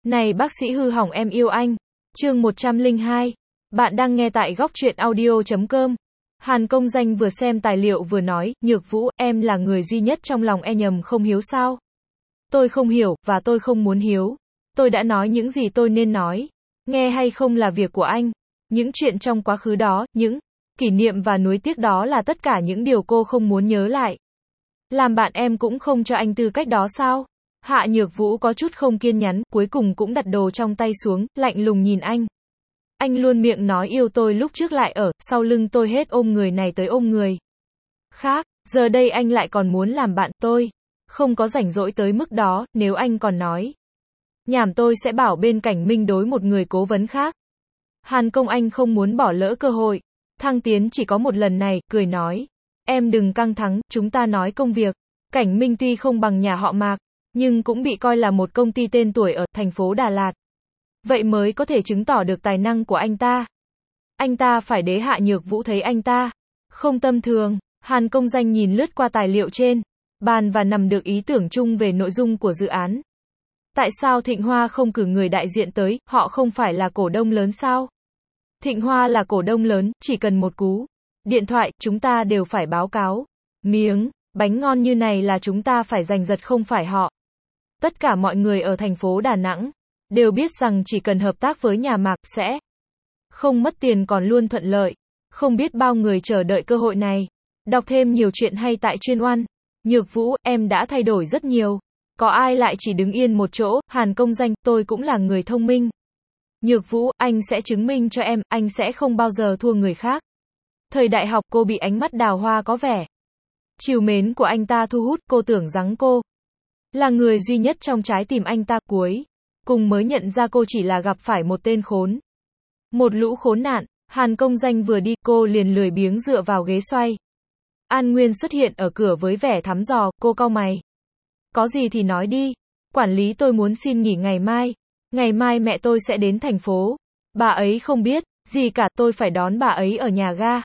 Này bác sĩ hư hỏng em yêu anh. Chương 102. Bạn đang nghe tại góc truyện audio.com. Hàn Công Danh vừa xem tài liệu vừa nói, Nhược Vũ, em là người duy nhất trong lòng e nhầm không hiếu sao? Tôi không hiểu, và tôi không muốn hiếu. Tôi đã nói những gì tôi nên nói. Nghe hay không là việc của anh. Những chuyện trong quá khứ đó, những kỷ niệm và nuối tiếc đó là tất cả những điều cô không muốn nhớ lại. Làm bạn em cũng không cho anh tư cách đó sao? Hạ Nhược Vũ có chút không kiên nhẫn, cuối cùng cũng đặt đồ trong tay xuống, lạnh lùng nhìn anh. Anh luôn miệng nói yêu tôi lúc trước lại ở sau lưng tôi hết ôm người này tới ôm người khác, giờ đây anh lại còn muốn làm bạn tôi. Không có rảnh rỗi tới mức đó, nếu anh còn nói nhảm tôi sẽ bảo bên Cảnh Minh đối một người cố vấn khác. Hàn Công Anh không muốn bỏ lỡ cơ hội. Thăng tiến chỉ có một lần này, cười nói. Em đừng căng thẳng, chúng ta nói công việc. Cảnh Minh tuy không bằng nhà họ Mạc, nhưng cũng bị coi là một công ty tên tuổi ở thành phố Đà Lạt. Vậy mới có thể chứng tỏ được tài năng của anh ta. Anh ta phải để Hạ Nhược Vũ thấy anh ta không tầm thường. Hàn Công Danh nhìn lướt qua tài liệu trên bàn và nắm được ý tưởng chung về nội dung của dự án. Tại sao Thịnh Hoa không cử người đại diện tới, họ không phải là cổ đông lớn sao? Thịnh Hoa là cổ đông lớn, chỉ cần một cú điện thoại, chúng ta đều phải báo cáo. Miếng bánh ngon như này là chúng ta phải giành giật không phải họ. Tất cả mọi người ở thành phố Đà Nẵng đều biết rằng chỉ cần hợp tác với nhà Mạc sẽ không mất tiền còn luôn thuận lợi. Không biết bao người chờ đợi cơ hội này. Đọc thêm nhiều chuyện hay tại chuyên oan. Nhược Vũ, em đã thay đổi rất nhiều. Có ai lại chỉ đứng yên một chỗ? Hàn Công Danh, tôi cũng là người thông minh. Nhược Vũ, anh sẽ chứng minh cho em, anh sẽ không bao giờ thua người khác. Thời đại học cô bị ánh mắt đào hoa có vẻ trìu mến của anh ta thu hút, cô tưởng rằng cô là người duy nhất trong trái tim anh ta, cuối cùng mới nhận ra cô chỉ là gặp phải một tên khốn. Một lũ khốn nạn. Hàn Công Danh vừa đi, cô liền lười biếng dựa vào ghế xoay. An Nguyên xuất hiện ở cửa với vẻ thăm dò, cô cau mày. Có gì thì nói đi. Quản lý tôi muốn xin nghỉ ngày mai. Ngày mai mẹ tôi sẽ đến thành phố. Bà ấy không biết gì cả, tôi phải đón bà ấy ở nhà ga.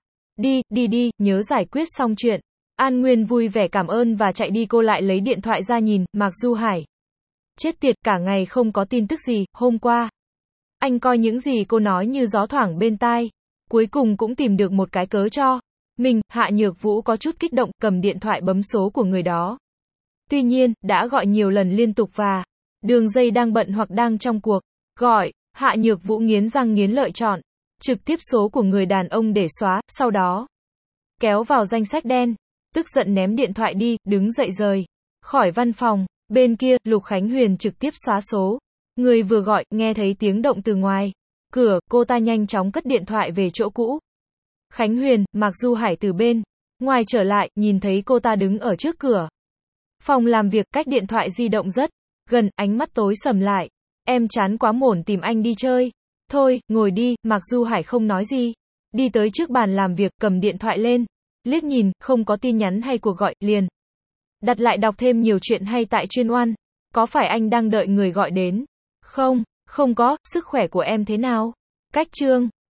Đi, nhớ giải quyết xong chuyện. An Nguyên vui vẻ cảm ơn và chạy đi, cô lại lấy điện thoại ra nhìn, Mạc Du Hải. Chết tiệt, cả ngày không có tin tức gì, hôm qua. Anh coi những gì cô nói như gió thoảng bên tai. Cuối cùng cũng tìm được một cái cớ cho mình. Hạ Nhược Vũ có chút kích động, cầm điện thoại bấm số của người đó. Tuy nhiên, đã gọi nhiều lần liên tục và đường dây đang bận hoặc đang trong cuộc gọi. Hạ Nhược Vũ nghiến răng nghiến lợi chọn trực tiếp số của người đàn ông để xóa, sau đó kéo vào danh sách đen. Tức giận ném điện thoại đi, đứng dậy rời khỏi văn phòng. Bên kia, Lục Khánh Huyền trực tiếp xóa số. Người vừa gọi, nghe thấy tiếng động từ ngoài cửa, cô ta nhanh chóng cất điện thoại về chỗ cũ. Khánh Huyền, Mạc Du Hải từ bên ngoài trở lại, nhìn thấy cô ta đứng ở trước cửa phòng làm việc, cách điện thoại di động rất gần, ánh mắt tối sầm lại. Em chán quá mổn tìm anh đi chơi. Thôi, ngồi đi. Mạc Du Hải không nói gì. Đi tới trước bàn làm việc, cầm điện thoại lên. Liếc nhìn, không có tin nhắn hay cuộc gọi, liền đặt lại đọc thêm nhiều chuyện hay tại chuyên oan. Có phải anh đang đợi người gọi đến? Không có, sức khỏe của em thế nào? Cách chương